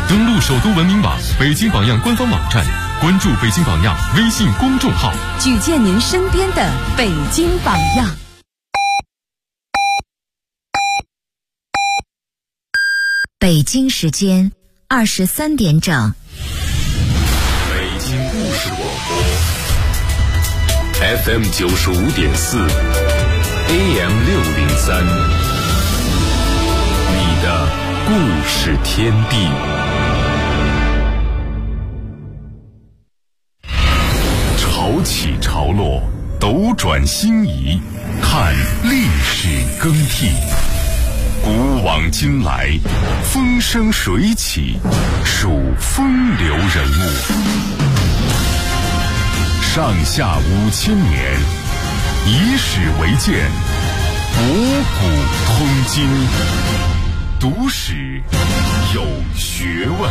登录首都文明网、北京榜样官方网站，关注北京榜样微信公众号， 举荐您身边的北京榜样。 北京时间23点整。 北京故事广播 FM 95.4 AM 603，你的故事天地。潮起潮落，斗转星移，看历史更替。古往今来，风生水起，数风流人物。上下5000年，以史为鉴，博古通今，读史有学问。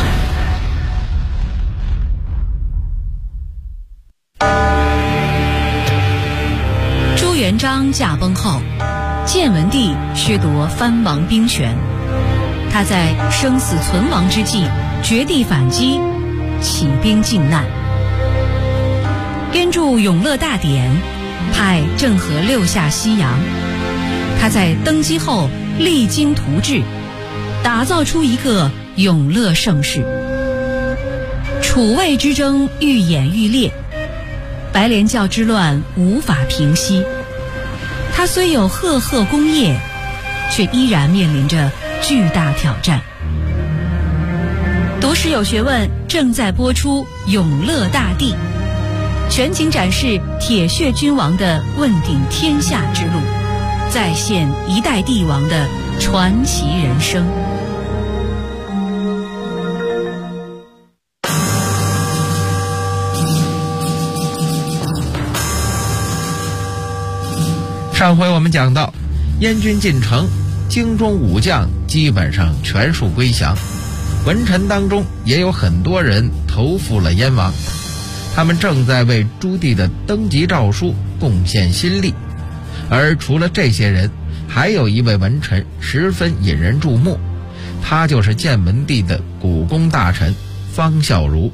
朱元璋驾崩后，建文帝削夺藩王兵权，他在生死存亡之际绝地反击，起兵靖难，编著《永乐大典》，派郑和6下西洋。他在登基后励精图治，打造出一个永乐盛世。楚魏之争愈演愈烈，白莲教之乱无法平息。他虽有赫赫功业，却依然面临着巨大挑战。读史有学问正在播出《永乐大帝》，全景展示铁血君王的问鼎天下之路，再现一代帝王的传奇人生。 上回我们讲到，燕军进城，京中武将基本上全数归降，文臣当中也有很多人投附了燕王，他们正在为朱棣的登基诏书贡献心力。而除了这些人，还有一位文臣十分引人注目，他就是建文帝的古宫大臣方孝孺。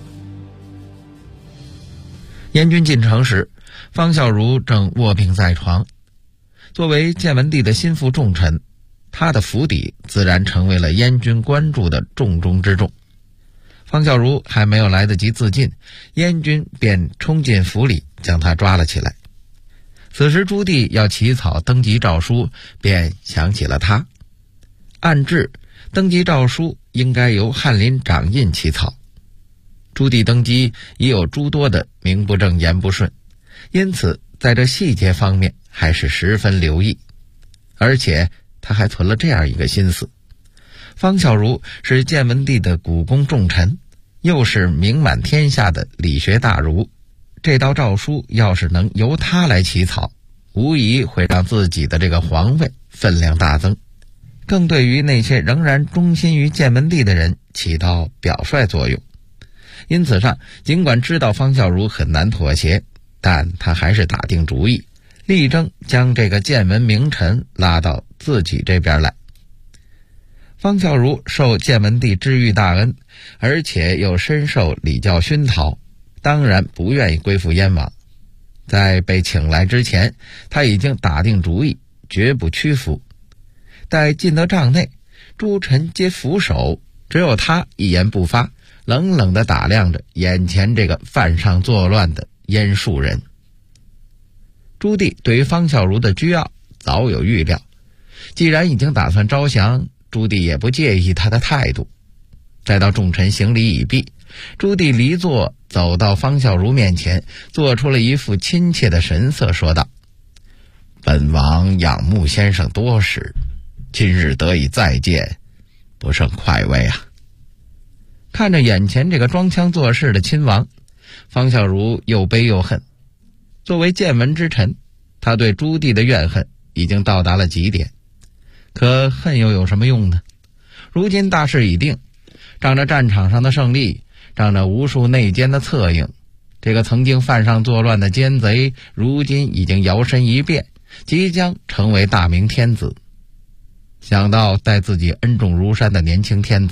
燕军进城时，方孝孺正卧病在床。作为建文帝的心腹重臣，他的府邸自然成为了燕军关注的重中之重。方孝孺还没有来得及自尽，燕军便冲进府里将他抓了起来。此时朱棣要起草登基诏书，便想起了他。按制，登基诏书应该由翰林掌印起草。朱棣登基已有诸多的名不正言不顺，因此在这细节方面还是十分留意。而且他还存了这样一个心思，方孝孺是建文帝的古宫重臣，又是名满天下的理学大儒，这道诏书要是能由他来起草，无疑会让自己的这个皇位分量大增，更对于那些仍然忠心于建文帝的人起到表率作用。因此上，尽管知道方孝孺很难妥协，但他还是打定主意，力争将这个建文名臣拉到自己这边来。方孝孺受建文帝知遇大恩，而且又深受礼教熏陶，当然不愿意归附燕王。在被请来之前，他已经打定主意，绝不屈服。待进得帐内，诸臣皆俯首，只有他一言不发，冷冷地打量着眼前这个犯上作乱的燕树人。朱棣对于方孝孺的倨傲早有预料，既然已经打算招降，朱棣也不介意他的态度。待到众臣行礼已毕，朱棣离座走到方孝孺面前，做出了一副亲切的神色，说道：“本王仰慕先生多时，今日得以再见，不胜快慰啊。”看着眼前这个装腔作势的亲王，方孝孺又悲又恨。作为建文之臣，他对朱棣的怨恨已经到达了极点。可恨又有什么用呢？如今大势已定，仗着战场上的胜利，仗着无数内奸的策应，这个曾经犯上作乱的奸贼，如今已经摇身一变，即将成为大明天子。想到待自己恩重如山的年轻天子，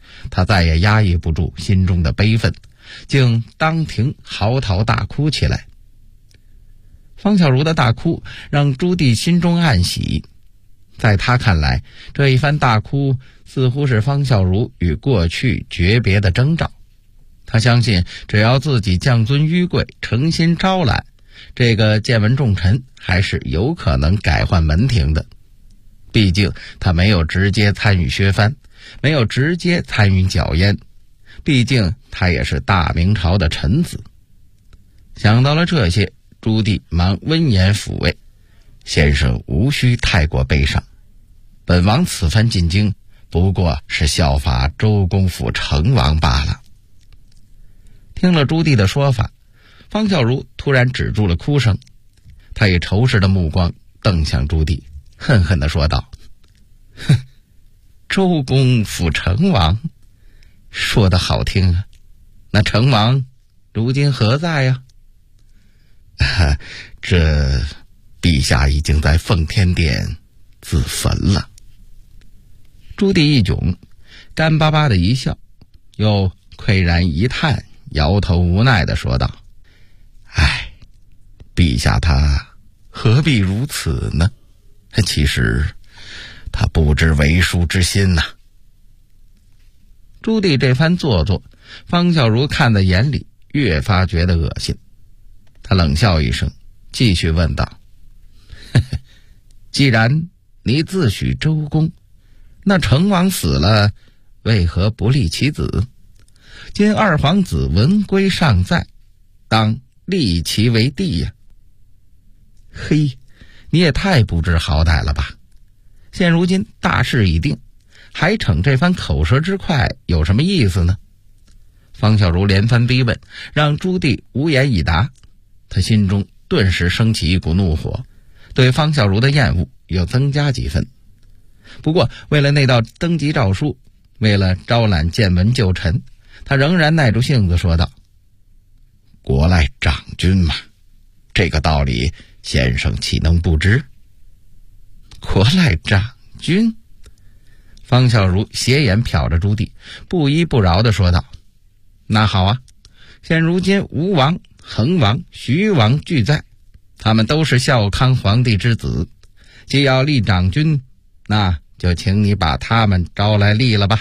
他再也压抑不住心中的悲愤，竟当庭嚎啕大哭起来。方孝孺的大哭让朱棣心中暗喜，在他看来，这一番大哭似乎是方孝孺与过去诀别的征兆。他相信，只要自己降尊纡贵，诚心招揽，这个建文重臣还是有可能改换门庭的。毕竟他没有直接参与削藩，没有直接参与剿燕，毕竟他也是大明朝的臣子。想到了这些，朱棣忙温言抚慰：“先生无需太过悲伤，本王此番进京，不过是效法周公辅成王罢了。”听了朱棣的说法，方孝孺突然止住了哭声，他以仇视的目光瞪向朱棣，恨恨地说道：“哼，周公辅成王，说得好听啊，那成王如今何在呀？”“这陛下已经在奉天殿自焚了。”朱棣一窘，干巴巴的一笑，又喟然一叹，摇头无奈地说道：“唉，陛下他何必如此呢？其实他不知为庶之心呐。”朱棣这番做作，方孝孺看在眼里，越发觉得恶心。他冷笑一声，继续问道：“既然你自诩周公，那成王死了，为何不立其子？今二皇子文归尚在，当立其为帝呀！”“嘿，你也太不知好歹了吧！现如今大势已定，还逞这番口舌之快，有什么意思呢？”方孝孺连番逼问，让朱棣无言以答。他心中顿时升起一股怒火，对方孝孺的厌恶又增加几分。不过为了那道登基诏书，为了招揽建文旧臣，他仍然耐住性子说道：“国赖长君嘛，这个道理先生岂能不知？”“国赖长君？”方孝孺斜眼瞟着朱棣，不依不饶地说道：“那好啊，现如今吴王、恒王、徐王俱在，他们都是孝康皇帝之子，既要立长君，那就请你把他们招来立了吧。”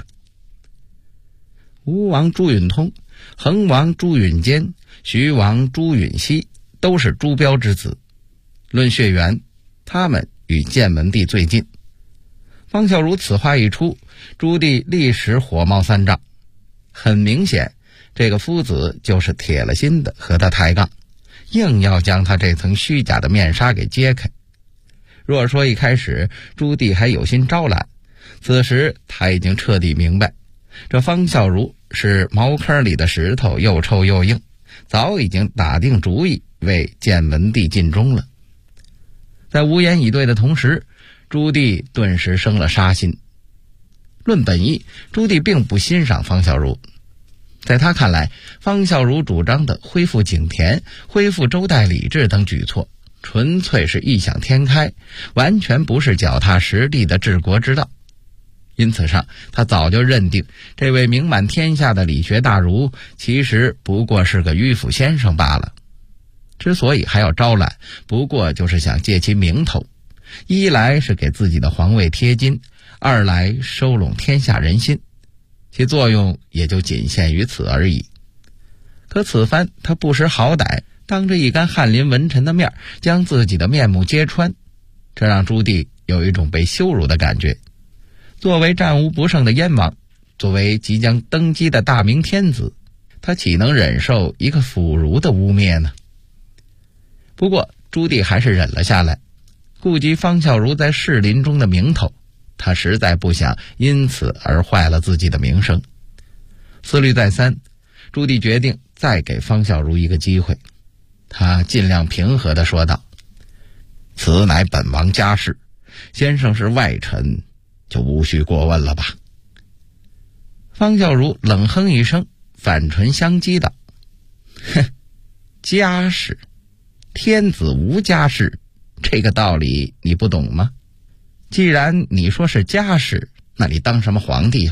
吴王朱允通、恒王朱允坚、徐王朱允熙都是朱标之子，论血缘，他们与建文帝最近。方孝孺此话一出，朱棣立时火冒三丈。很明显，这个夫子就是铁了心的和他抬杠，硬要将他这层虚假的面纱给揭开。若说一开始朱棣还有心招揽，此时他已经彻底明白，这方孝孺是茅坑里的石头，又臭又硬，早已经打定主意为建文帝尽忠了。在无言以对的同时，朱棣顿时生了杀心。论本意，朱棣并不欣赏方孝孺。在他看来，方孝孺主张的恢复井田、恢复周代礼制等举措，纯粹是异想天开，完全不是脚踏实地的治国之道。因此上，他早就认定这位名满天下的理学大儒，其实不过是个迂腐先生罢了。之所以还要招揽，不过就是想借其名头，一来是给自己的皇位贴金，二来收拢天下人心，其作用也就仅限于此而已。可此番他不识好歹，当着一干翰林文臣的面将自己的面目揭穿，这让朱棣有一种被羞辱的感觉。作为战无不胜的燕王，作为即将登基的大明天子，他岂能忍受一个腐儒的污蔑呢？不过朱棣还是忍了下来，顾及方孝孺在士林中的名头，他实在不想因此而坏了自己的名声。思虑再三，朱棣决定再给方孝孺一个机会。他尽量平和地说道：“此乃本王家事，先生是外臣，就无需过问了吧。”方孝孺冷哼一声，反唇相讥道：“哼，家事？天子无家事，这个道理你不懂吗？既然你说是家事，那你当什么皇帝呀？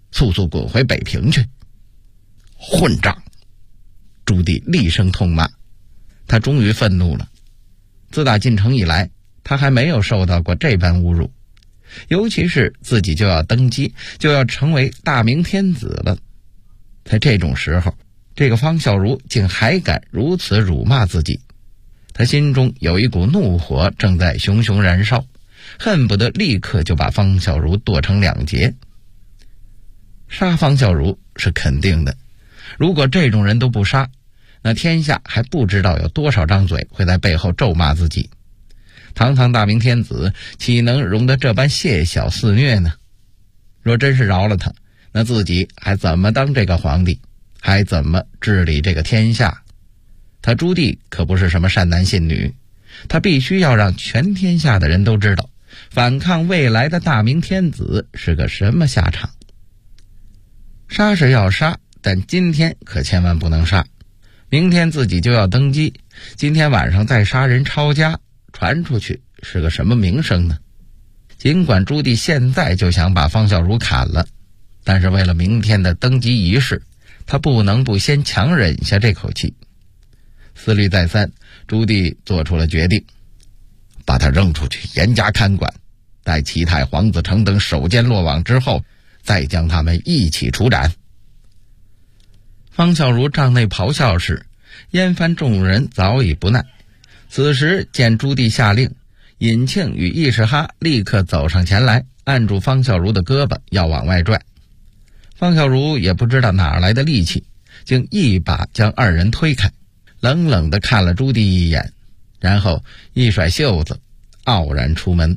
速速滚回北平去！混账！朱棣厉声痛骂，他终于愤怒了。自打进城以来，他还没有受到过这般侮辱，尤其是自己就要登基，就要成为大明天子了。在这种时候，这个方孝孺竟还敢如此辱骂自己，他心中有一股怒火正在熊熊燃烧，恨不得立刻就把方孝孺剁成两截。杀方孝孺是肯定的，如果这种人都不杀，那天下还不知道有多少张嘴会在背后咒骂自己。堂堂大明天子岂能容得这般亵小肆虐呢？若真是饶了他，那自己还怎么当这个皇帝，还怎么治理这个天下？他朱棣可不是什么善男信女，他必须要让全天下的人都知道，反抗未来的大明天子是个什么下场。杀是要杀，但今天可千万不能杀。明天自己就要登基，今天晚上再杀人抄家，传出去是个什么名声呢？尽管朱棣现在就想把方孝孺砍了，但是为了明天的登基仪式，他不能不先强忍下这口气。思虑再三，朱棣做出了决定，把他扔出去，严加看管，待齐泰、黄子成等守奸落网之后，再将他们一起处斩。方孝孺帐内咆哮时，燕藩众人早已不耐。此时见朱棣下令，尹庆与义士哈立刻走上前来，按住方孝孺的胳膊要往外拽。方孝孺也不知道哪来的力气，竟一把将二人推开，冷冷地看了朱棣一眼，然后一甩袖子，傲然出门。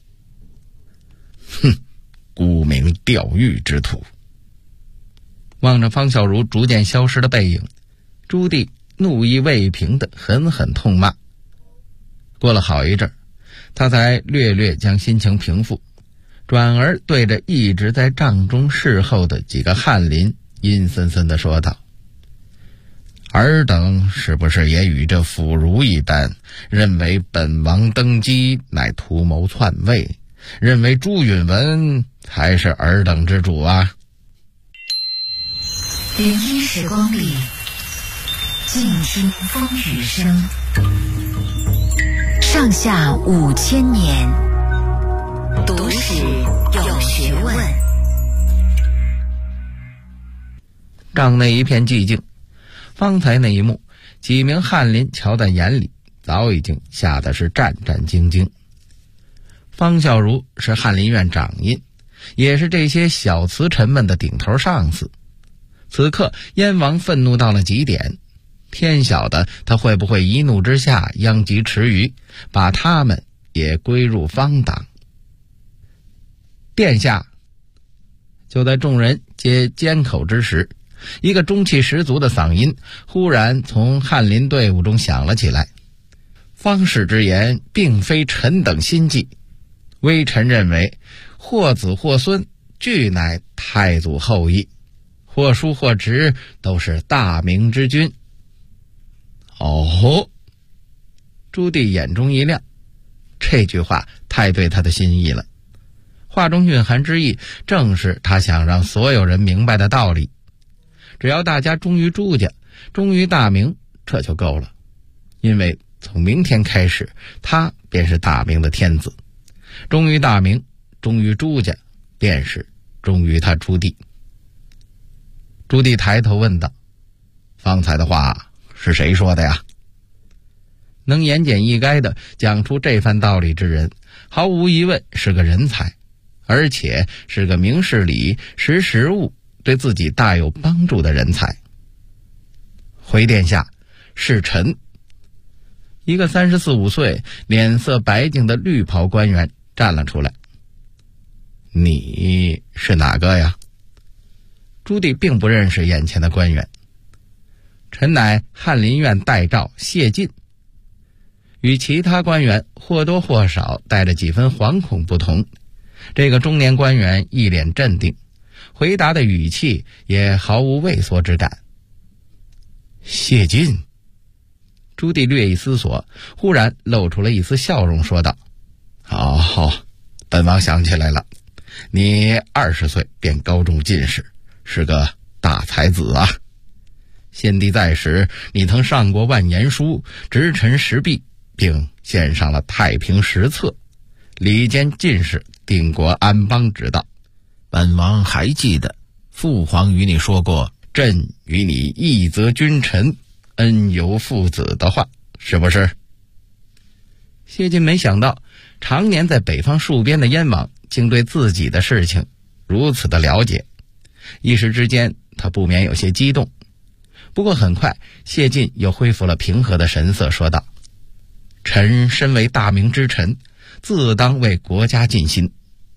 哼，沽名钓誉之徒！望着方孝孺逐渐消失的背影，朱棣怒意未平地狠狠痛骂。过了好一阵，他才略略将心情平复，转而对着一直在帐中侍候的几个翰林阴森森地说道：尔等是不是也与这腐儒一般，认为本王登基乃图谋篡位，认为朱允文才是尔等之主啊？ 01时光里，静听风雨声，上下5000年，读史有学问。 帐内一片寂静，方才那一幕，几名翰林瞧在眼里，早已经吓得是战战兢兢。方孝孺是翰林院掌印，也是这些小词臣们的顶头上司。此刻燕王愤怒到了极点，天晓得他会不会一怒之下殃及池鱼，把他们也归入方党。殿下！就在众人皆缄口之时，一个中气十足的嗓音忽然从翰林队伍中响了起来。方士之言并非臣等心计，微臣认为或子或孙俱乃太祖后裔，或叔或侄都是大明之君。哦，朱棣眼中一亮，这句话太对他的心意了。话中蕴含之意，正是他想让所有人明白的道理。只要大家忠于朱家，忠于大明，这就够了。因为从明天开始，他便是大明的天子。忠于大明，忠于朱家，便是忠于他朱棣。朱棣抬头问道：方才的话是谁说的呀？能言简意赅地讲出这番道理之人，毫无疑问是个人才，而且是个明事理、识时务、对自己大有帮助的人才。回殿下，是臣。一个34、35岁、脸色白净的绿袍官员站了出来。你是哪个呀？朱棣并不认识眼前的官员。臣乃翰林院代诏谢晋。与其他官员或多或少带着几分惶恐不同，这个中年官员一脸镇定，回答的语气也毫无畏缩之感。谢晋。朱棣略一思索，忽然露出了一丝笑容，说道：本王想起来了， 你20岁便高中进士，是个大才子啊。先帝在时，你曾上过万言书，直陈时弊，并献上了太平十策，礼监进士，定国安邦之道。 本王还记得父皇与你说过朕与你一则君臣，恩由父子的话，是不是？谢晋没想到常年在北方戍边的燕王竟对自己的事情如此的了解，一时之间他不免有些激动。不过很快谢晋又恢复了平和的神色，说道：臣身为大明之臣，自当为国家尽心。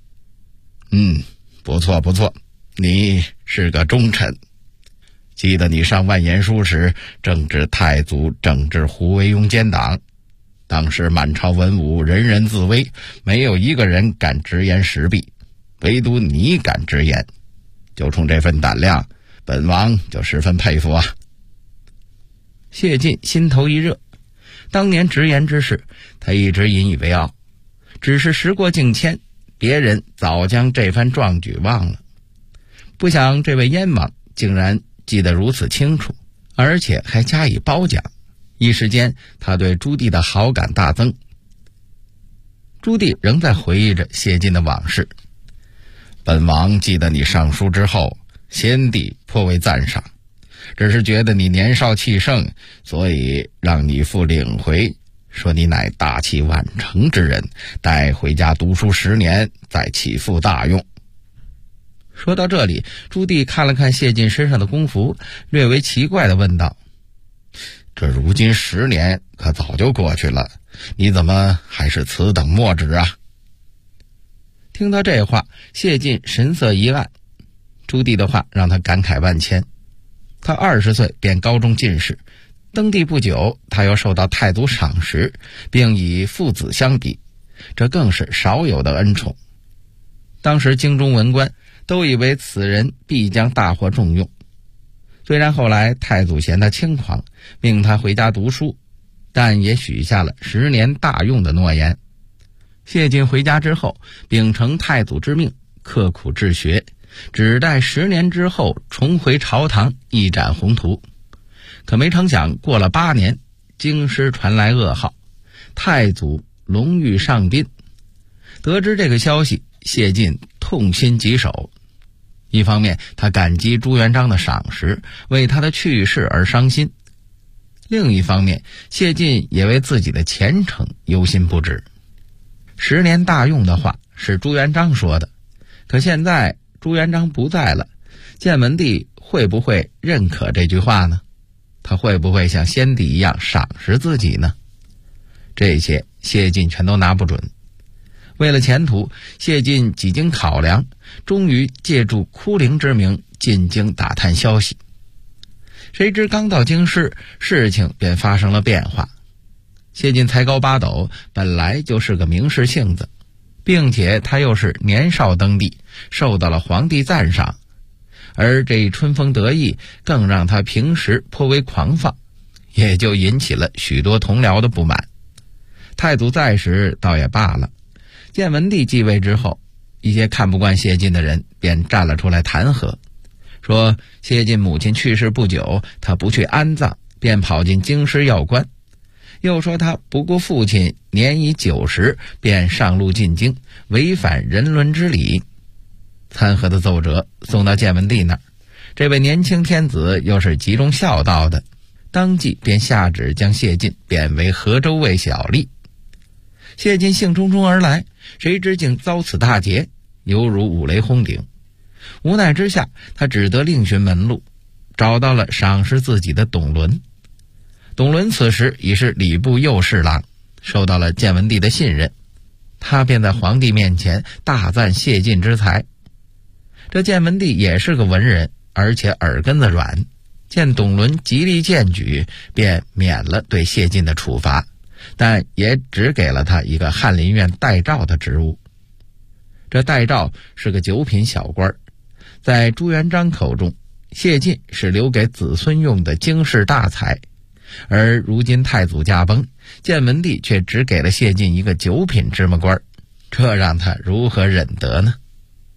不错不错，你是个忠臣。记得你上万言书时，正治太祖，正治胡惟庸奸党，当时满朝文武人人自危，没有一个人敢直言时弊，唯独你敢直言，就冲这份胆量，本王就十分佩服啊。谢晋心头一热，当年直言之事他一直引以为傲，只是时过境迁，别人早将这番壮举忘了。不想这位燕王竟然记得如此清楚，而且还加以褒奖，一时间他对朱棣的好感大增。朱棣仍在回忆着谢晋的往事。本王记得你上书之后，先帝颇为赞赏，只是觉得你年少气盛，所以让你父领回，说你乃大器晚成之人，待回家读书10年，再起复大用。说到这里，朱棣看了看谢晋身上的功服，略为奇怪地问道：这如今10年可早就过去了，你怎么还是此等墨汁啊？听到这话，谢晋神色一暗。朱棣的话让他感慨万千。他20岁便高中进士，登第不久，他又受到太祖赏识，并以父子相比，这更是少有的恩宠。当时京中文官都以为此人必将大获重用。虽然后来太祖嫌他轻狂，命他回家读书，但也许下了10年大用的诺言。谢晋回家之后，秉承太祖之命，刻苦治学，只待10年之后重回朝堂，一展宏图。可没成想，过了8年，京师传来噩耗，太祖龙驭上宾。得知这个消息，谢晋痛心疾首。一方面他感激朱元璋的赏识，为他的去世而伤心；另一方面，谢晋也为自己的前程忧心不止。10年大用的话是朱元璋说的，可现在朱元璋不在了，建文帝会不会认可这句话呢？他会不会像先帝一样赏识自己呢？这些谢晋全都拿不准。为了前途，谢晋几经考量，终于借助哭灵之名进京打探消息。谁知刚到京师，事情便发生了变化。谢晋才高八斗，本来就是个名士性子，并且他又是年少登第，受到了皇帝赞赏，而这一春风得意更让他平时颇为狂放，也就引起了许多同僚的不满。太祖在时倒也罢了，建文帝继位之后，一些看不惯谢晋的人便站了出来弹劾，说谢晋母亲去世不久，他不去安葬，便跑进京师要官，又说他不顾父亲年已90，便上路进京，违反人伦之礼。参劾的奏折送到建文帝那儿，这位年轻天子又是极重孝道的，当即便下旨将谢晋贬为河州尉小吏。谢晋兴冲冲而来，谁知竟遭此大劫，犹如五雷轰顶。无奈之下，他只得另寻门路，找到了赏识自己的董伦。董伦此时已是礼部右侍郎，受到了建文帝的信任，他便在皇帝面前大赞谢晋之才。这建文帝也是个文人，而且耳根子软，见董伦极力荐举，便免了对谢晋的处罚，但也只给了他一个翰林院待诏的职务。这待诏是个9品小官，在朱元璋口中，谢晋是留给子孙用的经世大才，而如今太祖驾崩，建文帝却只给了谢晋一个9品芝麻官，这让他如何忍得呢？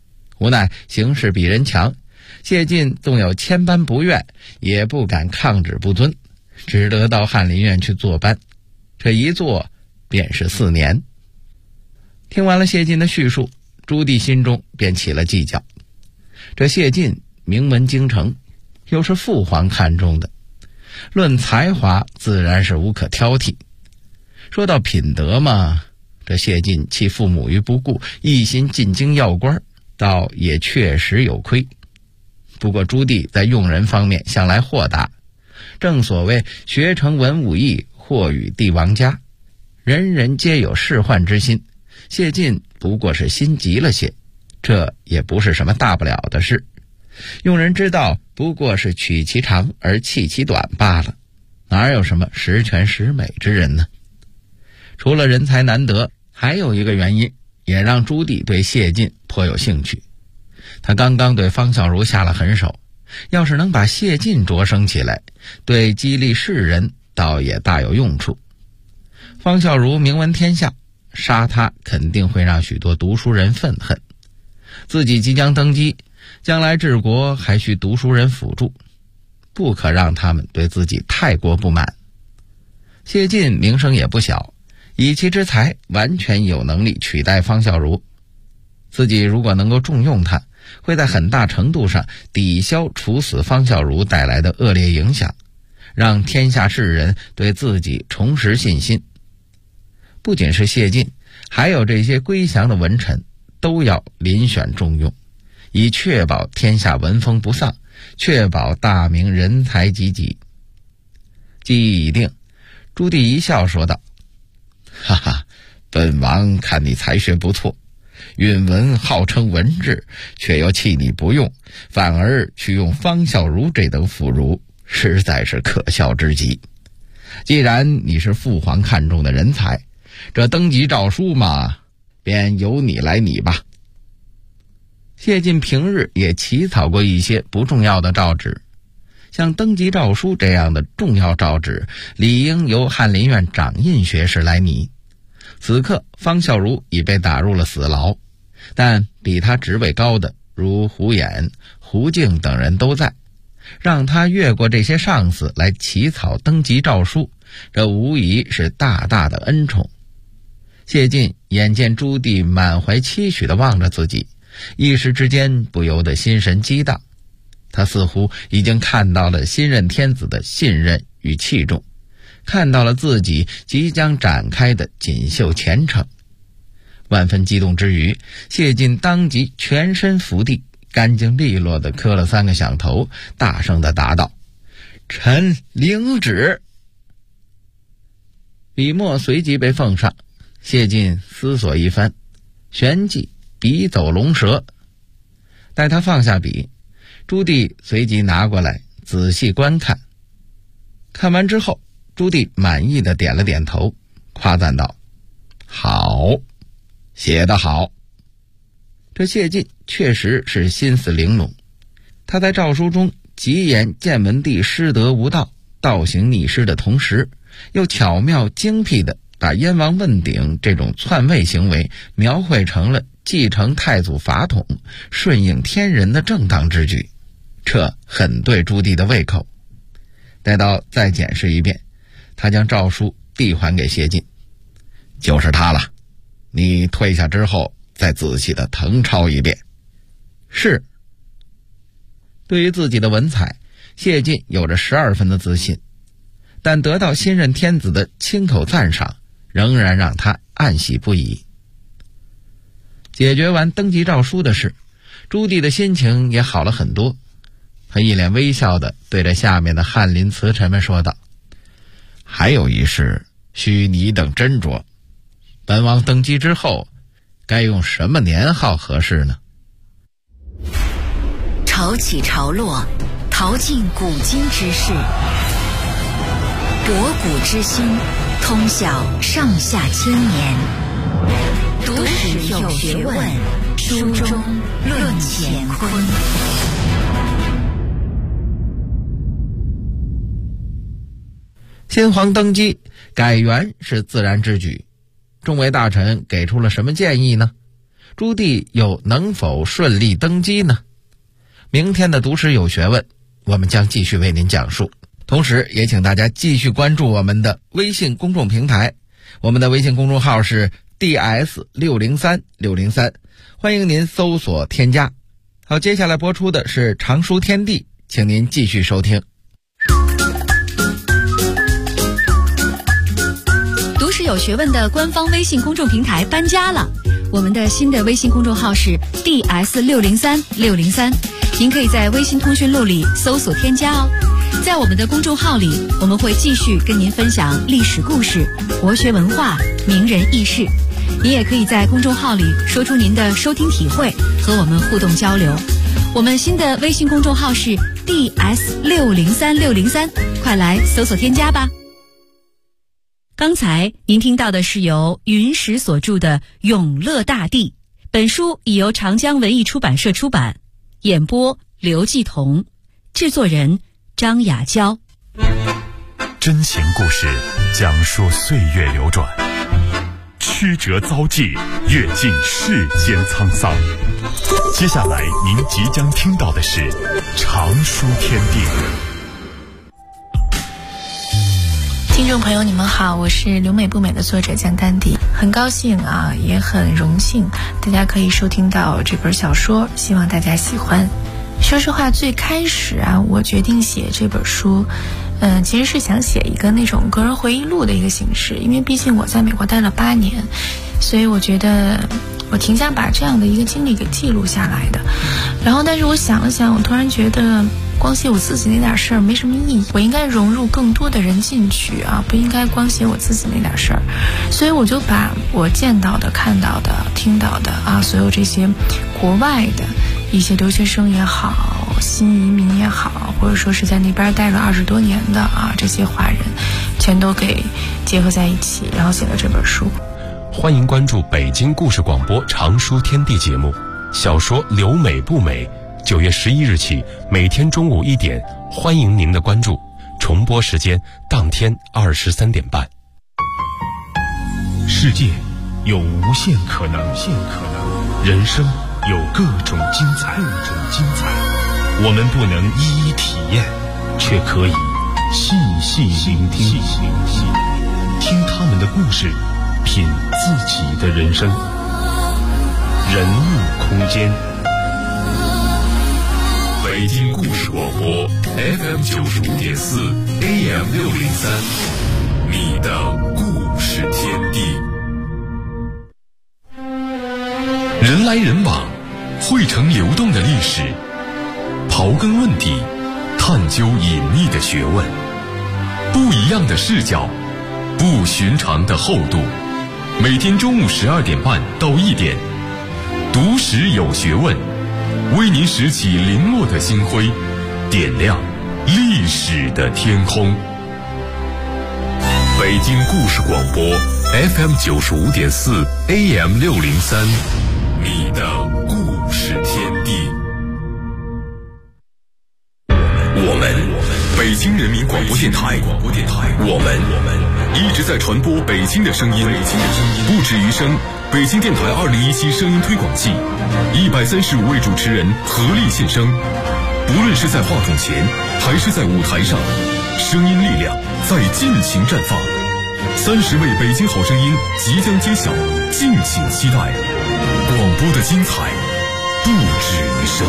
无奈形势比人强，谢晋纵有千般不愿，也不敢抗旨不遵，只得到翰林院去坐班。这一坐便是4年。听完了谢晋的叙述，朱棣心中便起了计较。这谢晋名闻京城，又是父皇看中的，论才华自然是无可挑剔。说到品德嘛，这谢晋弃父母于不顾，一心进京要官，倒也确实有亏。不过朱棣在用人方面向来豁达，正所谓学成文武艺，或与帝王家，人人皆有仕宦之心。谢晋不过是心急了些，这也不是什么大不了的事。用人之道不过是取其长而弃其短罢了，哪有什么十全十美之人呢？除了人才难得，还有一个原因也让朱棣对谢晋颇有兴趣。他刚刚对方孝孺下了狠手，要是能把谢晋擢升起来，对激励世人倒也大有用处。方孝孺名闻天下，杀他肯定会让许多读书人愤恨。自己即将登基，将来治国还需读书人辅助，不可让他们对自己太过不满。谢晋名声也不小，以其之才，完全有能力取代方孝孺。自己如果能够重用他，会在很大程度上抵消处死方孝孺带来的恶劣影响，让天下士人对自己重拾信心。不仅是谢晋，还有这些归降的文臣都要遴选重用，以确保天下文风不丧，确保大明人才济济。计议已定，朱棣一笑说道：哈哈，本王看你才学不错，允文号称文治，却又弃你不用，反而去用方孝孺这等腐儒，实在是可笑之极。既然你是父皇看中的人才，这登基诏书嘛，便由你来拟吧。谢晋平日也起草过一些不重要的诏旨，像登基诏书这样的重要诏旨，理应由翰林院掌印学士来拟。此刻方孝孺已被打入了死牢，但比他职位高的如胡衍、胡敬等人都在，让他越过这些上司来起草登基诏书，这无疑是大大的恩宠。谢晋眼见朱棣满怀期许地望着自己，一时之间不由得心神激荡。他似乎已经看到了新任天子的信任与器重，看到了自己即将展开的锦绣前程。万分激动之余，谢晋当即全身伏地，干净利落地磕了3个响头，大声地答道：臣领旨。笔墨随即被奉上，谢晋思索一番，旋即笔走龙蛇。待他放下笔，朱棣随即拿过来仔细观看。看完之后，朱棣满意地点了点头，夸赞道：好，写得好。这谢晋确实是心思玲珑，他在诏书中极言建文帝失德无道，倒行逆施的同时，又巧妙精辟地把燕王问鼎这种篡位行为描绘成了继承太祖法统、顺应天人的正当之举，这很对朱棣的胃口。待到再检视一遍，他将诏书递还给谢晋：就是他了，你退下之后再仔细的誊抄一遍。是。对于自己的文采，谢晋有着12分的自信，但得到新任天子的亲口赞赏，仍然让他暗喜不已。解决完登基诏书的事，朱棣的心情也好了很多。他一脸微笑地对着下面的翰林词臣们说道：还有一事需你等斟酌，本王登基之后该用什么年号合适呢？ 潮起潮落，淘尽古今之事，博古之今，通晓上下千年。读史有学问，书中论乾坤。 新皇登基，改元是自然之举。众位大臣给出了什么建议呢？ 朱棣又能否顺利登基呢？明天的读史有学问，我们将继续为您讲述。同时也请大家继续关注我们的微信公众平台，我们的微信公众号是 DS603603，欢迎您搜索添加。好，接下来播出的是常书天地，请您继续收听。 读史有学问的官方微信公众平台搬家了，我们的新的微信公众号是 DS603603，您可以在微信通讯录里搜索添加哦。在我们的公众号里，我们会继续跟您分享历史故事、国学文化、名人轶事。您也可以在公众号里说出您的收听体会，和我们互动交流。我们新的微信公众号是 DS603603，快来搜索添加吧。刚才您听到的是由云石所著的《永乐大帝》，本书已由长江文艺出版社出版，演播刘继彤，制作人张雅娇。 真情故事讲述岁月流转，曲折遭际，阅尽世间沧桑。接下来您即将听到的是常书天地。 听众朋友你们好，我是留美不美的作者江丹迪，很高兴啊，也很荣幸大家可以收听到这本小说，希望大家喜欢。说实话，最开始啊，我决定写这本书其实是想写一个那种个人回忆录的一个形式，因为毕竟我在美国待了8年，所以我觉得我挺想把这样的一个经历给记录下来的。然后但是我想了想，我突然觉得光写我自己那点事儿没什么意义，我应该融入更多的人进去啊，不应该光写我自己那点事儿。所以我就把我见到的、看到的、听到的啊，所有这些国外的一些留学生也好，新移民也好，或者说是在那边待了20多年的啊，这些华人全都给结合在一起，然后写了这本书。 欢迎关注北京故事广播常书天地节目，小说留美不美，9月11日起每天中午1点，欢迎您的关注，重播时间当天23点半。 世界有无限可能，人生有各种精彩，我们不能一一体验，却可以细细聆听，听他们的故事，品自己的人生。人物空间， 北京故事广播 FM95.4 AM603，你的故事天地。人来人往，汇成流动的历史，刨根问底，探究隐秘的学问，不一样的视角，不寻常的厚度。每天中午12点半到1点，读史有学问，为您拾起零落的星辉，点亮历史的天空。北京故事广播 FM95.4 AM603，你的故事天地。我们北京人民广播电台，我们一直在传播北京的声音，不止于声。北京电台2017声音推广季，135位主持人合力献声，不论是在话筒前还是在舞台上，声音力量在尽情绽放。30位北京好声音即将揭晓，敬请期待。广播的精彩不止于声。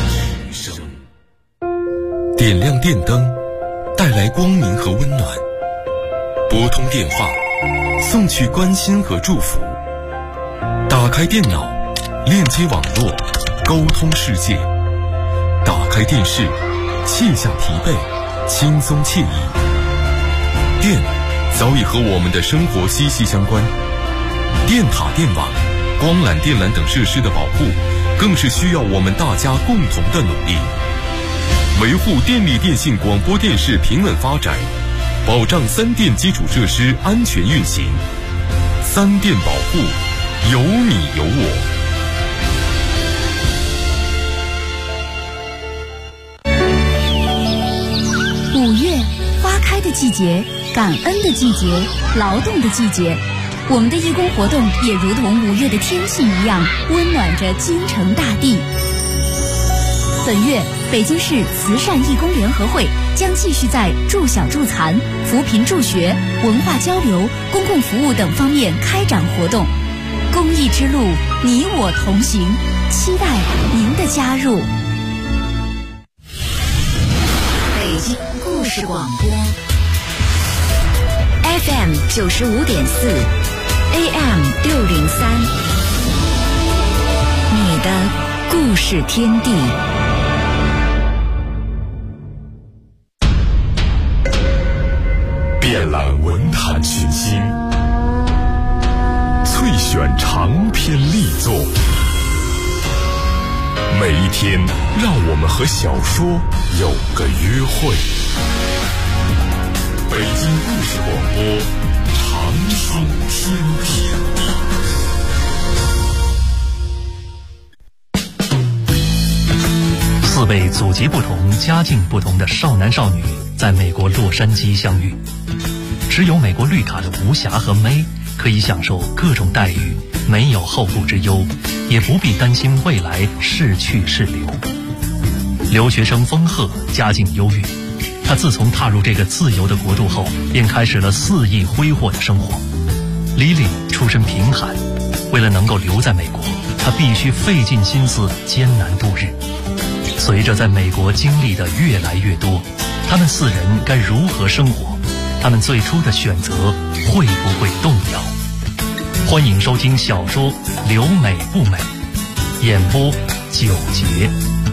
点亮电灯，带来光明和温暖；拨通电话，送去关心和祝福；打开电脑，链接网络，沟通世界；打开电视，卸下疲惫，轻松惬意。电早已和我们的生活息息相关，电塔、电网、光缆、电缆等设施的保护，更是需要我们大家共同的努力。维护电力电信广播电视平稳发展，保障3电基础设施安全运行。3电保护，有你有我。 5月，花开的季节，感恩的季节，劳动的季节。 我们的义工活动也如同5月的天气一样，温暖着京城大地。本月，北京市慈善义工联合会将继续在助小助残、扶贫助学、文化交流、公共服务等方面开展活动。公益之路，你我同行，期待您的加入。北京故事广播 FM 95.4 AM 603，你的故事天地。 遍览文坛群星，萃选长篇力作，每一天让我们和小说有个约会。北京故事广播，长书天地。 4位祖籍不同、家境不同的少男少女在美国洛杉矶相遇，持有美国绿卡的吴霞和May可以享受各种待遇，没有后顾之忧，也不必担心未来是去是留。留学生丰鹤家境优越，他自从踏入这个自由的国度后，便开始了肆意挥霍的生活。Lily出身贫寒，为了能够留在美国，他必须费尽心思艰难度日。随着在美国经历的越来越多，他们4人该如何生活？他们最初的选择会不会动摇？欢迎收听小说《留美不美》，演播9节。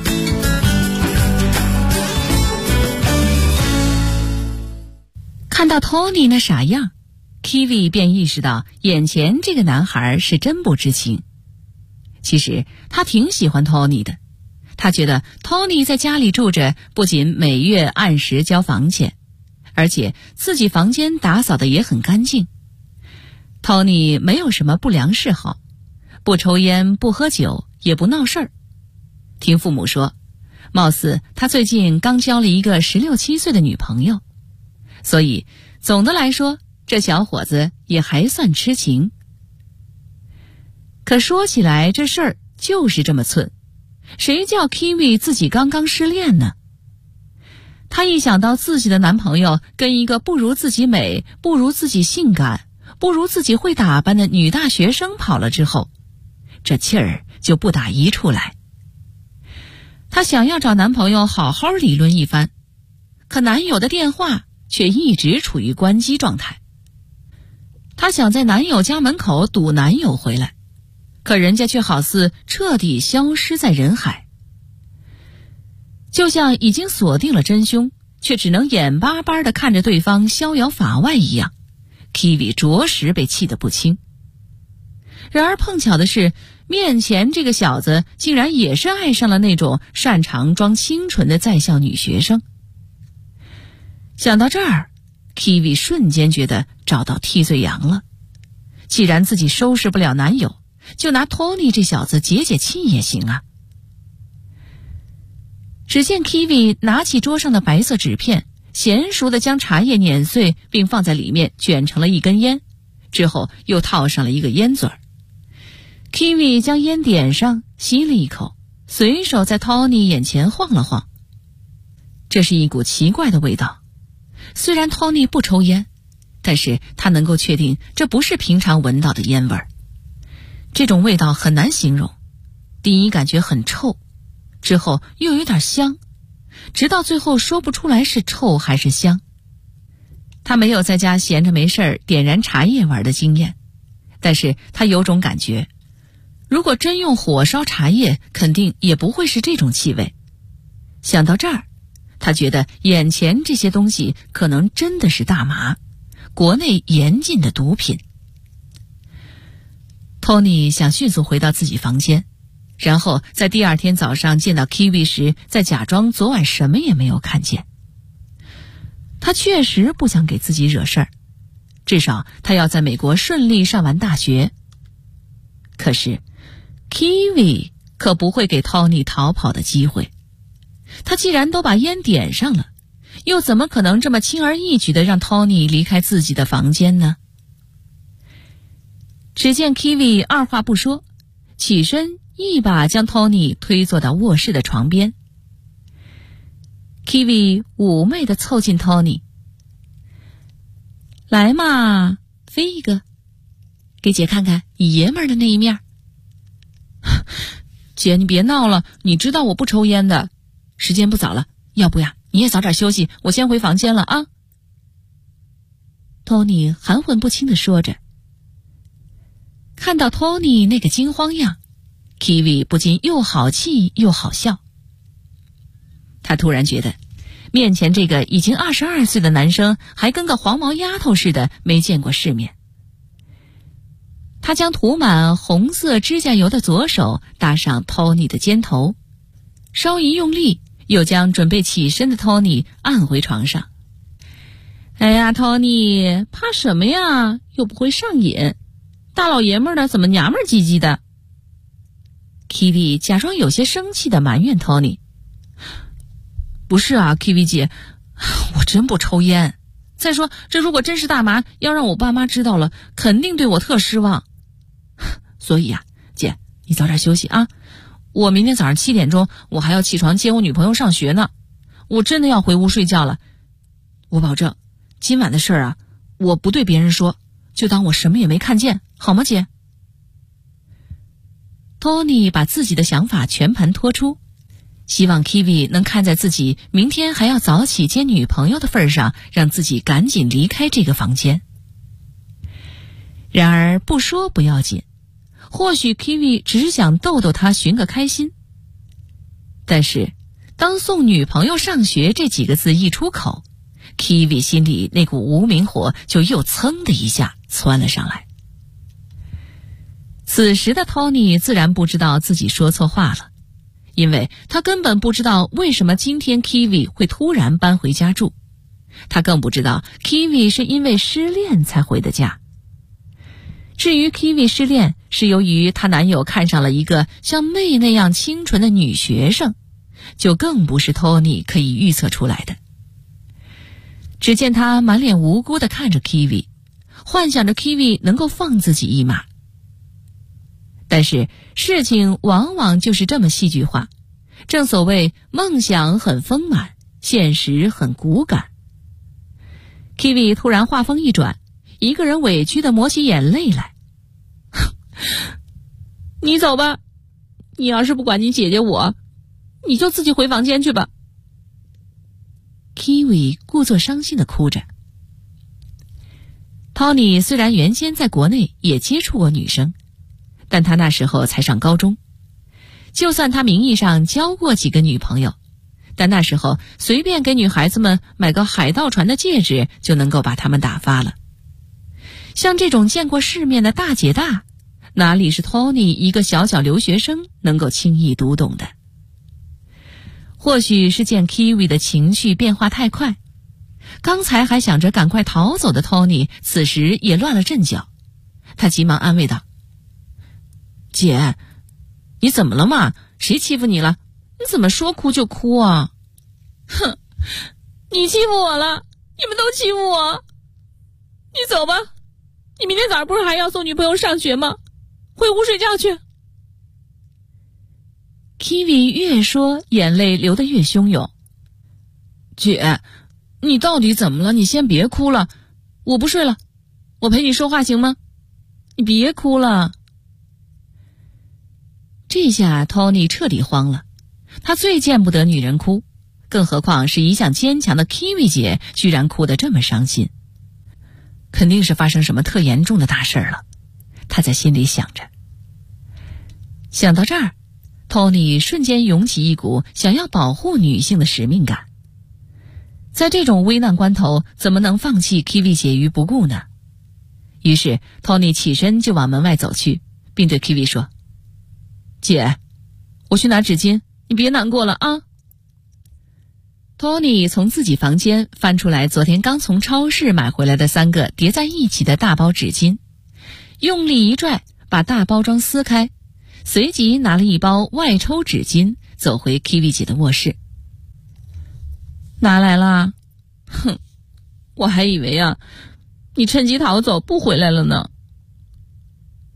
看到 Tony 那傻样， Kiwi 便意识到眼前这个男孩是真不知情。其实他挺喜欢 Tony 的，他觉得 Tony 在家里住着，不仅每月按时交房钱，而且自己房间打扫的也很干净。Tony 没有什么不良嗜好，不抽烟，不喝酒，也不闹事儿。听父母说，貌似他最近刚交了一个16、17岁的女朋友，所以总的来说，这小伙子也还算痴情。可说起来，这事儿就是这么寸，谁叫 Kiwi 自己刚刚失恋呢？她一想到自己的男朋友跟一个不如自己美、不如自己性感、不如自己会打扮的女大学生跑了之后，这气儿就不打一处来。她想要找男朋友好好理论一番，可男友的电话却一直处于关机状态。她想在男友家门口堵男友回来，可人家却好似彻底消失在人海。就像已经锁定了真凶，却只能眼巴巴地看着对方逍遥法外一样， Kiwi 着实被气得不轻。然而碰巧的是，面前这个小子竟然也是爱上了那种擅长装清纯的在校女学生。想到这儿， Kiwi 瞬间觉得找到替罪羊了。既然自己收拾不了男友，就拿 Tony 这小子解解气也行啊。只见 Kiwi 拿起桌上的白色纸片，娴熟地将茶叶碾碎，并放在里面卷成了一根烟，之后又套上了一个烟嘴儿。Kiwi 将烟点上，吸了一口，随手在 Tony 眼前晃了晃。这是一股奇怪的味道，虽然 Tony 不抽烟，但是他能够确定这不是平常闻到的烟味儿。这种味道很难形容，第一感觉很臭，之后又有点香，直到最后说不出来是臭还是香。他没有在家闲着没事儿点燃茶叶玩的经验，但是他有种感觉，如果真用火烧茶叶，肯定也不会是这种气味。想到这儿，他觉得眼前这些东西可能真的是大麻，国内严禁的毒品。Tony 想迅速回到自己房间，然后在第2天早上见到 Kiwi 时，再假装昨晚什么也没有看见。他确实不想给自己惹事儿，至少他要在美国顺利上完大学。可是 Kiwi 可不会给 Tony 逃跑的机会，他既然都把烟点上了，又怎么可能这么轻而易举地让 Tony 离开自己的房间呢？ 只见 Kiwi 二话不说，起身一把将 Tony 推坐到卧室的床边。Kiwi 妩媚地凑近 Tony， 来嘛，飞一个，给姐看看你爷们儿的那一面。姐，你别闹了，你知道我不抽烟的。时间不早了，要不呀，你也早点休息，我先回房间了啊。Tony 含混不清地说着。看到 Tony 那个惊慌样， Kiwi 不禁又好气又好笑。他突然觉得面前这个已经22岁的男生还跟个黄毛丫头似的，没见过世面。他将涂满红色指甲油的左手搭上 Tony 的肩头，稍一用力，又将准备起身的 Tony 按回床上。哎呀 Tony， 怕什么呀？又不会上瘾，大老爷们儿的怎么娘们儿唧唧的？ Kiwi 假装有些生气地埋怨 Tony。 不是啊 Kiwi 姐，我真不抽烟。再说这如果真是大麻，要让我爸妈知道了，肯定对我特失望。所以啊，姐，你早点休息啊，我明天早上7点钟我还要起床接我女朋友上学呢，我真的要回屋睡觉了。我保证今晚的事儿啊，我不对别人说，就当我什么也没看见，好吗姐？ Tony 把自己的想法全盘托出，希望 Kiwi 能看在自己明天还要早起接女朋友的份上，让自己赶紧离开这个房间。然而不说不要紧，或许 Kiwi 只是想逗逗他寻个开心。但是当送女朋友上学这几个字一出口， Kiwi 心里那股无名火就又噌的一下窜了上来。此时的 Tony 自然不知道自己说错话了，因为他根本不知道为什么今天 Kiwi 会突然搬回家住，他更不知道 Kiwi 是因为失恋才回的家。至于 Kiwi 失恋是由于她男友看上了一个像妹那样清纯的女学生，就更不是 Tony 可以预测出来的。只见他满脸无辜地看着 Kiwi， 幻想着 Kiwi 能够放自己一马。但是事情往往就是这么戏剧化，正所谓梦想很丰满，现实很骨感。 Kiwi 突然话锋一转，一个人委屈地抹起眼泪来。你走吧，你要是不管你姐姐我，你就自己回房间去吧。 Kiwi 故作伤心地哭着。 Tony 虽然原先在国内也接触过女生，但他那时候才上高中，就算他名义上交过几个女朋友，但那时候随便给女孩子们买个海盗船的戒指就能够把她们打发了。像这种见过世面的大姐大，哪里是 Tony 一个小小留学生能够轻易读懂的？或许是见 Kiwi 的情绪变化太快，刚才还想着赶快逃走的 Tony 此时也乱了阵脚。他急忙安慰道：姐，你怎么了嘛？谁欺负你了？你怎么说哭就哭啊？哼，你欺负我了，你们都欺负我。你走吧，你明天早上不是还要送女朋友上学吗？回屋睡觉去。 Kiwi 越说眼泪流得越汹涌。姐，你到底怎么了？你先别哭了，我不睡了，我陪你说话行吗？你别哭了。这下 Tony 彻底慌了，他最见不得女人哭，更何况是一向坚强的 Kiwi 姐居然哭得这么伤心，肯定是发生什么特严重的大事了，他在心里想着。想到这儿， Tony 瞬间涌起一股想要保护女性的使命感。在这种危难关头，怎么能放弃 Kiwi 姐于不顾呢？于是 Tony 起身就往门外走去，并对 Kiwi 说：姐，我去拿纸巾，你别难过了啊。 Tony 从自己房间翻出来昨天刚从超市买回来的3个叠在一起的大包纸巾，用力一拽，把大包装撕开，随即拿了一包外抽纸巾走回 Kiwi 姐的卧室。拿来啦？哼，我还以为啊，你趁机逃走不回来了呢。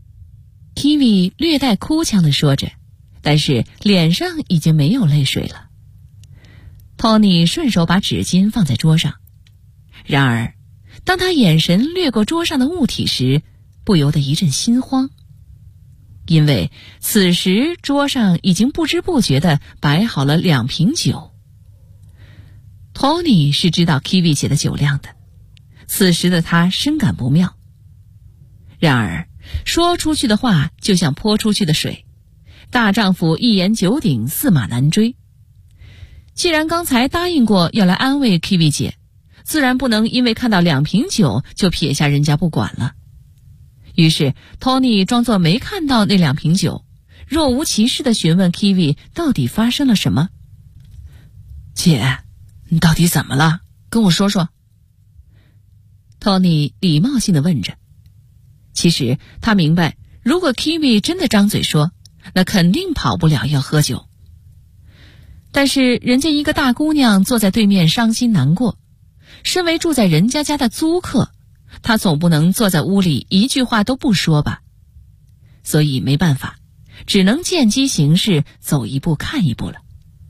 Kiwi 略带哭腔地说着，但是脸上已经没有泪水了。Tony 顺手把纸巾放在桌上，然而当他眼神掠过桌上的物体时，不由得一阵心慌，因为此时桌上已经不知不觉地摆好了2瓶酒。Tony 是知道 Kiwi 姐的酒量的，此时的他深感不妙。然而说出去的话就像泼出去的水，大丈夫一言九鼎，驷马难追。既然刚才答应过要来安慰 Kiwi 姐，自然不能因为看到2瓶酒就撇下人家不管了。于是 Tony 装作没看到那2瓶酒，若无其事地询问 Kiwi 到底发生了什么。姐，你到底怎么了？跟我说说。Tony 礼貌性地问着。其实他明白，如果 Kiwi 真的张嘴说，那肯定跑不了要喝酒。但是人家一个大姑娘坐在对面伤心难过，身为住在人家家的租客，她总不能坐在屋里一句话都不说吧。所以没办法，只能见机行事，走一步看一步了。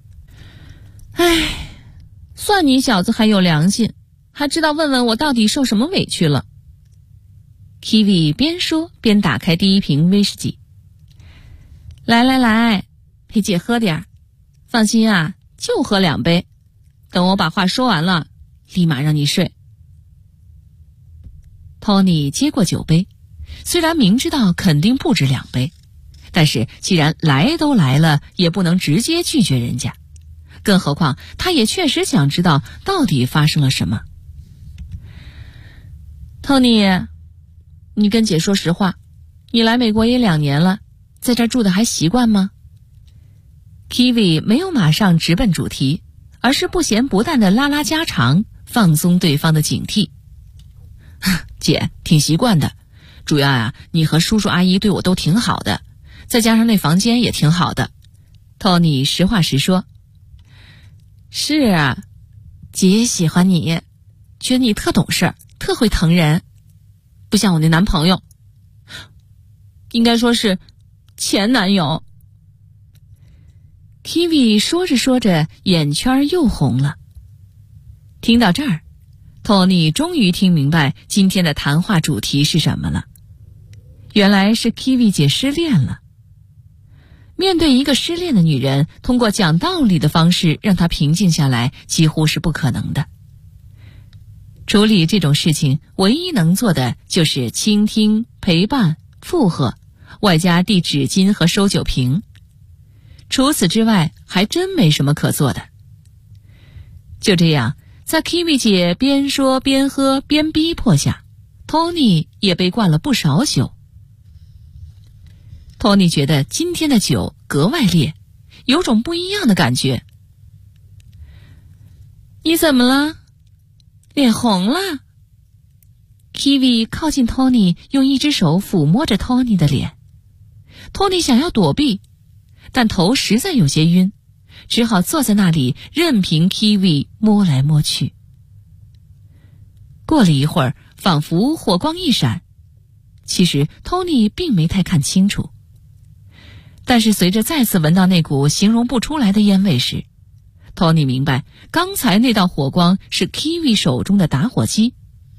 唉，算你小子还有良心，还知道问问我到底受什么委屈了。Kiwi 边说边打开第1瓶威士忌。来，陪姐喝点儿，放心啊，就喝2杯，等我把话说完了，立马让你睡。Tony 接过酒杯，虽然明知道肯定不止2杯，但是既然来都来了，也不能直接拒绝人家，更何况他也确实想知道到底发生了什么。Tony，你跟姐说实话，你来美国也2年了，在这儿住的还习惯吗？ Kiwi 没有马上直奔主题，而是不咸不淡的拉家常，放松对方的警惕。姐，挺习惯的，主要啊，你和叔叔阿姨对我都挺好的，再加上那房间也挺好的。Tony 实话实说。是啊，姐喜欢你，觉得你特懂事，特会疼人，不像我那男朋友，应该说是前男友。Kiwi 说着说着，眼圈又红了。听到这儿， Tony 终于听明白今天的谈话主题是什么了。原来是 Kiwi 姐失恋了。面对一个失恋的女人，通过讲道理的方式让她平静下来，几乎是不可能的。处理这种事情，唯一能做的就是倾听、陪伴、附和，外加递纸巾和收酒瓶。除此之外，还真没什么可做的。就这样，在 Kiwi 姐边说边喝边逼迫下， Tony 也被灌了不少酒。Tony 觉得今天的酒格外烈，有种不一样的感觉。你怎么了？脸红了。 Kiwi 靠近 Tony， 用一只手抚摸着 Tony 的脸。 Tony 想要躲避，但头实在有些晕，只好坐在那里任凭 Kiwi 摸来摸去。过了一会儿，仿佛火光一闪，其实 Tony 并没太看清楚。但是随着再次闻到那股形容不出来的烟味时， Tony 明白刚才那道火光是 Kiwi 手中的打火机。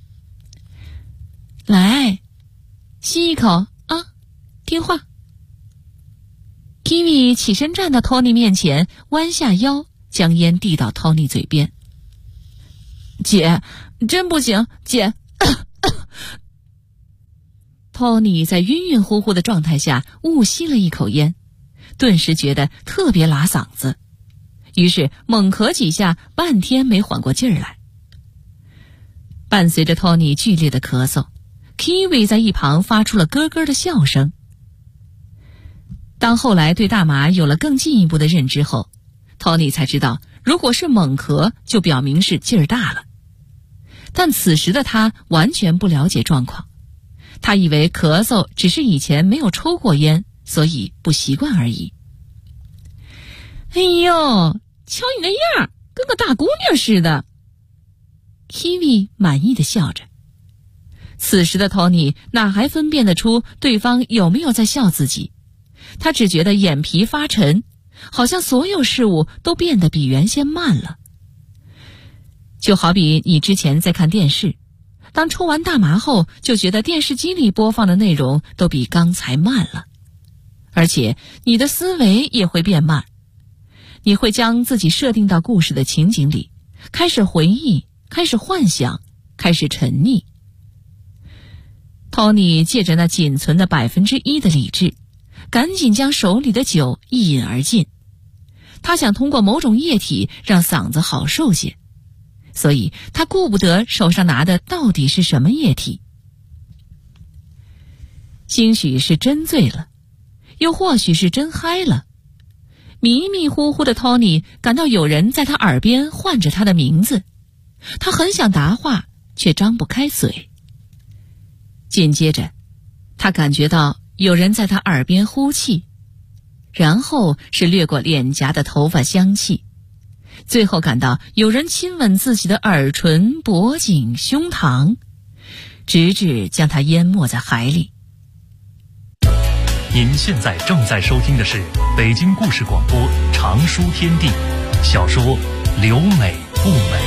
来，吸一口啊，听话。Kiwi 起身站到 Tony 面前，弯下腰将烟递到 Tony 嘴边。姐，真不行，姐。Tony 在晕晕乎乎的状态下误吸了一口烟，顿时觉得特别拉嗓子，于是猛咳几下，半天没缓过劲儿来。伴随着 Tony 剧烈的咳嗽， Kiwi 在一旁发出了咯咯的笑声。当后来对大麻有了更进一步的认知后， Tony 才知道，如果是猛咳就表明是劲儿大了。但此时的他完全不了解状况，他以为咳嗽只是以前没有抽过烟，所以不习惯而已。哎呦，瞧你那样，跟个大姑娘似的。 Kiwi 满意的笑着。 此时的 Tony 哪还分辨得出对方有没有在笑自己？他只觉得眼皮发沉，好像所有事物都变得比原先慢了。就好比你之前在看电视，当抽完大麻后，就觉得电视机里播放的内容都比刚才慢了，而且你的思维也会变慢。你会将自己设定到故事的情景里，开始回忆，开始幻想，开始沉溺。Tony 借着那仅存的1%的理智，赶紧将手里的酒一饮而尽。他想通过某种液体让嗓子好受些，所以他顾不得手上拿的到底是什么液体。兴许是真醉了，又或许是真嗨了。迷迷糊糊的 Tony 感到有人在他耳边唤着他的名字，他很想答话，却张不开嘴。紧接着，他感觉到有人在他耳边呼气，然后是掠过脸颊的头发香气，最后感到有人亲吻自己的耳唇、脖颈、胸膛，直至将他淹没在海里。 您现在正在收听的是北京故事广播长书天地小说《留美不美》。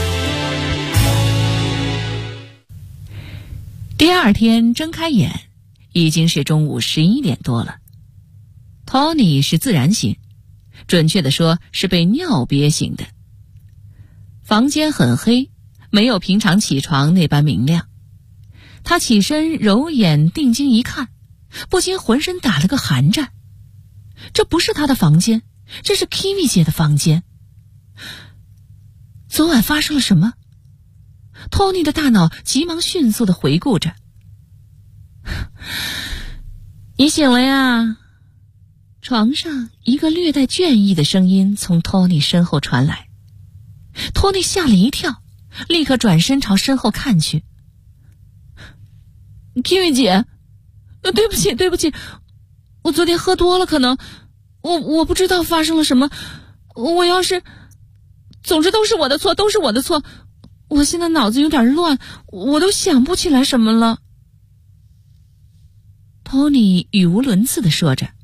第二天睁开眼，已经是中午11点多了。Tony 是自然醒，准确地说是被尿憋醒的。房间很黑，没有平常起床那般明亮。他起身揉眼定睛一看，不禁浑身打了个寒战。这不是他的房间，这是 Kiwi 姐的房间。昨晚发生了什么？ Tony 的大脑急忙迅速地回顾着。你醒了呀？床上一个略带倦意的声音从 Tony 身后传来。Tony 吓了一跳，立刻转身朝身后看去。Kiwi 姐，对不起，我昨天喝多了，可能我不知道发生了什么，总之都是我的错，我现在脑子有点乱，我都想不起来什么了。Tony 语无伦次地说着。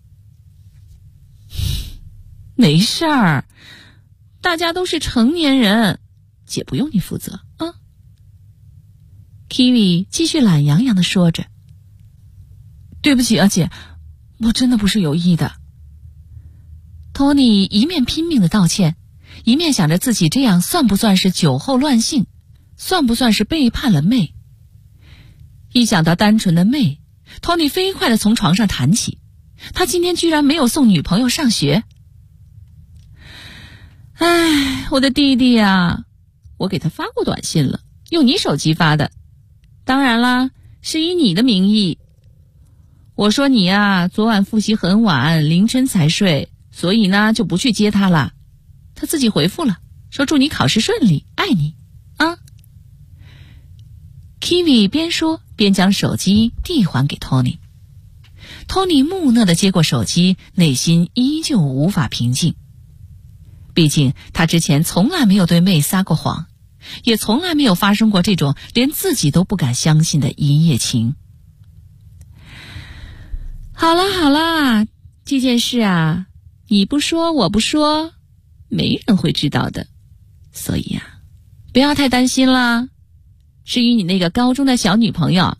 没事儿，大家都是成年人，姐不用你负责啊。Kiwi 继续懒洋洋地说着。对不起啊姐，我真的不是有意的。Tony 一面拼命地道歉，一面想着自己这样算不算是酒后乱性，算不算是背叛了妹。一想到单纯的妹， Tony 飞快地从床上弹起，他今天居然没有送女朋友上学。哎，我的弟弟呀，我给他发过短信了，用你手机发的，当然啦，是以你的名义。我说你呀，昨晚复习很晚，凌晨才睡，所以呢就不去接他了。他自己回复了，说祝你考试顺利，爱你啊。Kiwi 边说边将手机递还给 Tony。Tony 木讷地接过手机，内心依旧无法平静。毕竟他之前从来没有对妹撒过谎，也从来没有发生过这种连自己都不敢相信的一夜情。好啦，这件事啊，你不说我不说，没人会知道的，所以啊，不要太担心啦。至于你那个高中的小女朋友，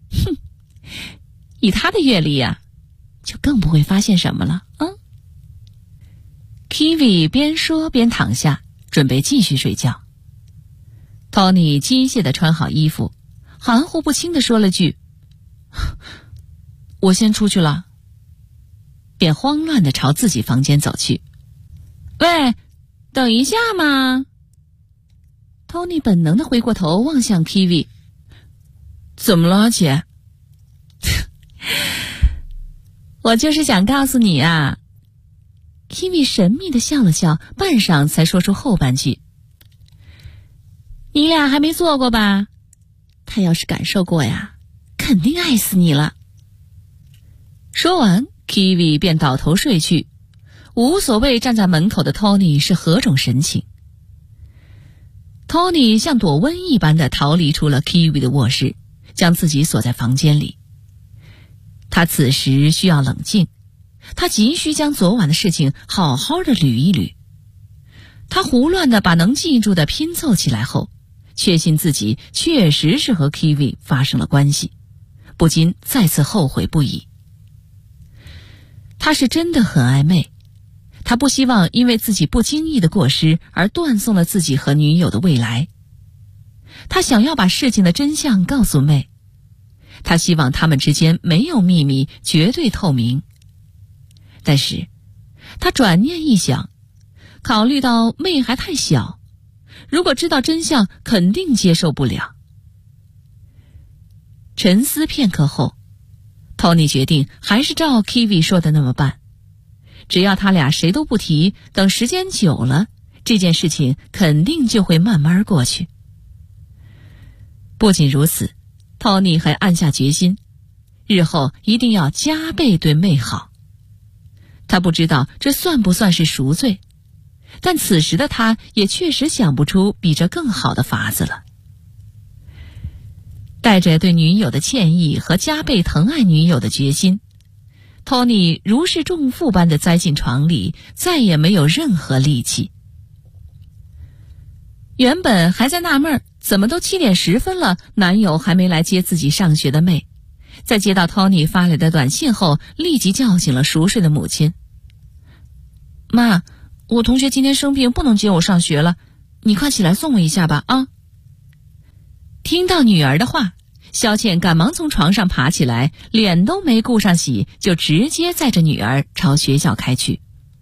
以她的阅历啊，就更不会发现什么了啊。Kiwi 边说边躺下，准备继续睡觉。Tony 机械地穿好衣服，含糊不清地说了句我先出去了，便慌乱地朝自己房间走去。喂，等一下嘛。Tony 本能地回过头望向 Kiwi。怎么了，姐？我就是想告诉你啊。Kiwi 神秘地笑了笑，半晌才说出后半句。你俩还没做过吧？他要是感受过呀，肯定爱死你了。说完 Kiwi 便倒头睡去，无所谓站在门口的 Tony 是何种神情。Tony 像躲瘟一般的逃离出了 Kiwi 的卧室， 将自己锁在房间里。他此时需要冷静，他急需将昨晚的事情好好的捋一捋。他胡乱地把能记住的拼凑起来后，确信自己确实是和 Kiwi 发生了关系，不禁再次后悔不已。他是真的很爱妹，他不希望因为自己不经意的过失而断送了自己和女友的未来。他想要把事情的真相告诉妹，他希望他们之间没有秘密，绝对透明。但是他转念一想，考虑到妹还太小，如果知道真相肯定接受不了。沉思片刻后， Tony 决定还是照 Kiwi 说的那么办，只要他俩谁都不提，等时间久了，这件事情肯定就会慢慢过去。不仅如此， Tony 还暗下决心，日后一定要加倍对妹好。他不知道这算不算是赎罪，但此时的他也确实想不出比这更好的法子了。带着对女友的歉意和加倍疼爱女友的决心， Tony 如释重负般地栽进床里，再也没有任何力气。原本还在纳闷怎么都7点10分了，男友还没来接自己上学的妹，在接到 Tony 发来的短信后，立即叫醒了熟睡的母亲。妈，我同学今天生病，不能接我上学了，你快起来送我一下吧啊！听到女儿的话，萧倩赶忙从床上爬起来，脸都没顾上洗，就直接载着女儿朝学校开去。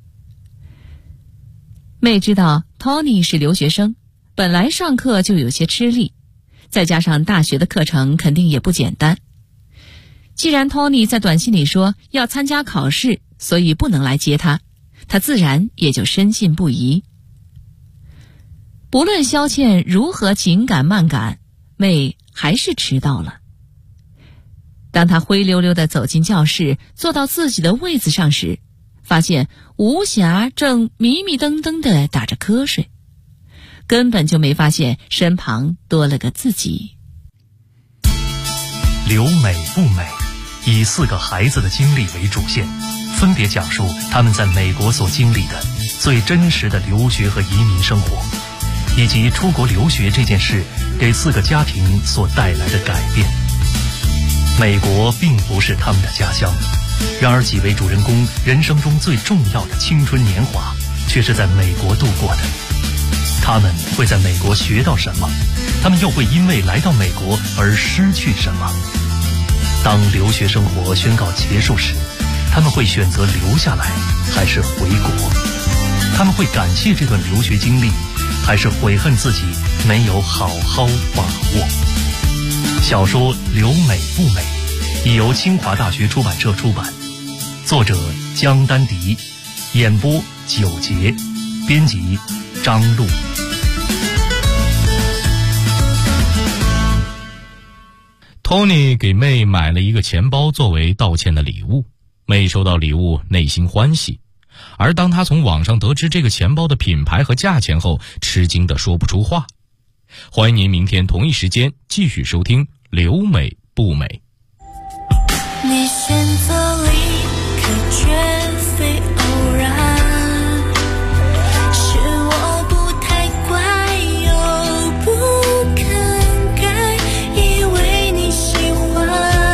妹知道 Tony 是留学生，本来上课就有些吃力，再加上大学的课程肯定也不简单。既然 Tony 在短信里说要参加考试，所以不能来接他，他自然也就深信不疑。不论萧倩如何紧赶慢赶，妹还是迟到了。当她灰溜溜地走进教室，坐到自己的位子上时，发现吴霞正迷迷瞪瞪地打着瞌睡，根本就没发现身旁多了个自己。 留美不美，以4个孩子的经历为主线，分别讲述他们在美国所经历的最真实的留学和移民生活，以及出国留学这件事给4个家庭所带来的改变。美国并不是他们的家乡，然而几位主人公人生中最重要的青春年华却是在美国度过的。他们会在美国学到什么？他们又会因为来到美国而失去什么？当留学生活宣告结束时，他们会选择留下来还是回国？他们会感谢这段留学经历，还是悔恨自己没有好好把握？小说《留美不美》已由清华大学出版社出版，作者江丹迪，演播9节，编辑张璐。 Tony 给妹买了一个钱包作为道歉的礼物，妹收到礼物内心欢喜，而当她从网上得知这个钱包的品牌和价钱后，吃惊得说不出话。欢迎您明天同一时间继续收听《留美不美》。 你选择离开绝非偶然，是我不太乖又不肯改，以为你喜欢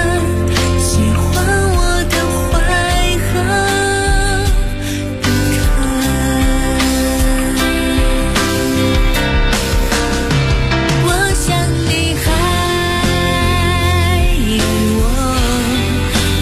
我的坏和不堪。我想你还以我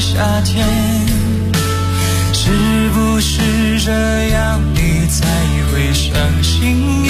夏天，是不是这样你才会相信